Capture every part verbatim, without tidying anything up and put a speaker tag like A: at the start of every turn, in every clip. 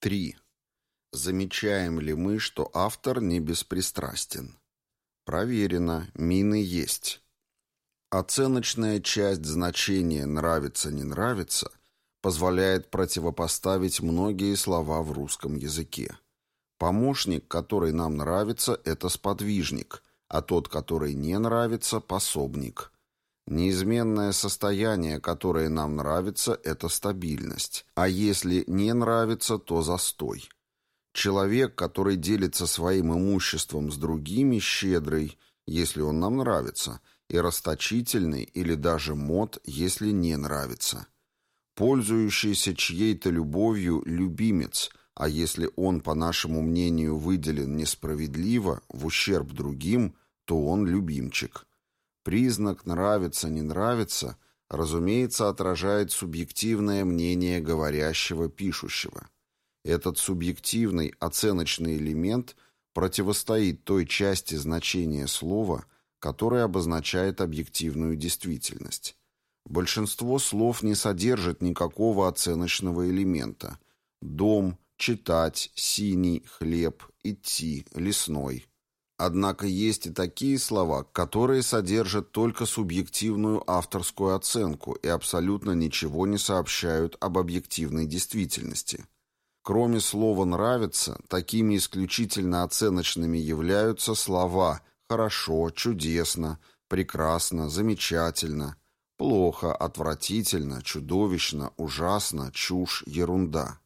A: три. Замечаем ли мы, что автор не беспристрастен? Проверено, мины есть. Оценочная часть значения «нравится-не нравится» позволяет противопоставить многие слова в русском языке. Помощник, который нам нравится, это сподвижник, а тот, который не нравится, пособник. Неизменное состояние, которое нам нравится, это стабильность, а если не нравится, то застой. Человек, который делится своим имуществом с другими, щедрый, если он нам нравится, и расточительный или даже мод, если не нравится. Пользующийся чьей-то любовью любимец, а если он, по нашему мнению, выделен несправедливо, в ущерб другим, то он любимчик. Признак «нравится-не нравится», разумеется, отражает субъективное мнение говорящего-пишущего. Этот субъективный оценочный элемент противостоит той части значения слова, которая обозначает объективную действительность. Большинство слов не содержит никакого оценочного элемента. Дом, читать, синий, хлеб, идти, лесной. Однако есть и такие слова, которые содержат только субъективную авторскую оценку и абсолютно ничего не сообщают об объективной действительности. Кроме слова «нравится», такими исключительно оценочными являются слова «хорошо», «чудесно», «прекрасно», «замечательно», «плохо», «отвратительно», «чудовищно», «ужасно», «чушь», «ерунда».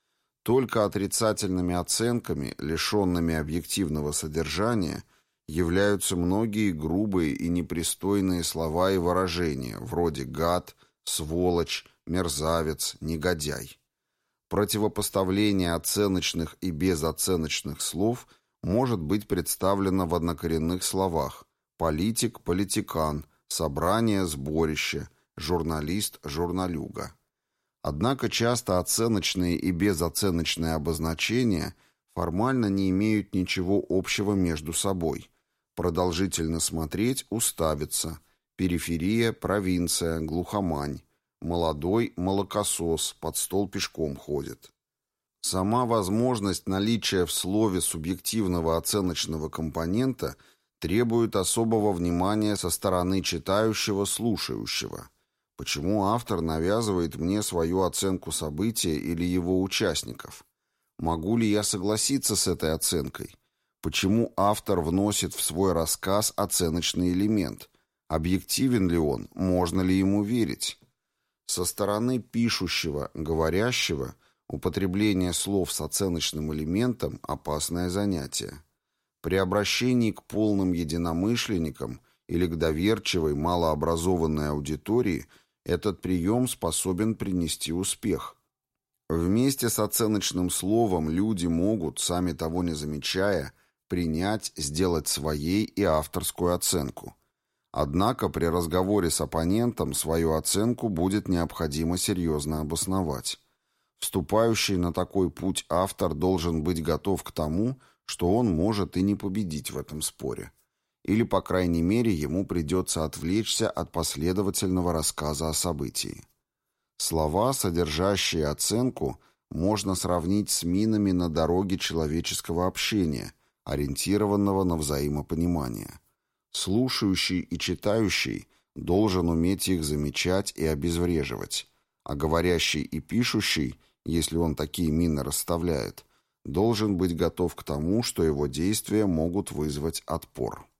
A: Только отрицательными оценками, лишенными объективного содержания, являются многие грубые и непристойные слова и выражения, вроде «гад», «сволочь», «мерзавец», «негодяй». Противопоставление оценочных и безоценочных слов может быть представлено в однокоренных словах «политик», «политикан», «собрание», «сборище», «журналист», «журналюга». Однако часто оценочные и безоценочные обозначения формально не имеют ничего общего между собой. Продолжительно смотреть – уставиться, периферия – провинция, глухомань, молодой – молокосос, под стол пешком ходит. Сама возможность наличия в слове субъективного оценочного компонента требует особого внимания со стороны читающего-слушающего. Почему автор навязывает мне свою оценку события или его участников? Могу ли я согласиться с этой оценкой? Почему автор вносит в свой рассказ оценочный элемент? Объективен ли он? Можно ли ему верить? Со стороны пишущего, говорящего, употребление слов с оценочным элементом – опасное занятие. При обращении к полным единомышленникам или к доверчивой, малообразованной аудитории – этот прием способен принести успех. Вместе с оценочным словом люди могут, сами того не замечая, принять, сделать своей и авторскую оценку. Однако при разговоре с оппонентом свою оценку будет необходимо серьезно обосновать. Вступающий на такой путь автор должен быть готов к тому, что он может и не победить в этом споре. Или, по крайней мере, ему придется отвлечься от последовательного рассказа о событии. Слова, содержащие оценку, можно сравнить с минами на дороге человеческого общения, ориентированного на взаимопонимание. Слушающий и читающий должен уметь их замечать и обезвреживать, а говорящий и пишущий, если он такие мины расставляет, должен быть готов к тому, что его действия могут вызвать отпор.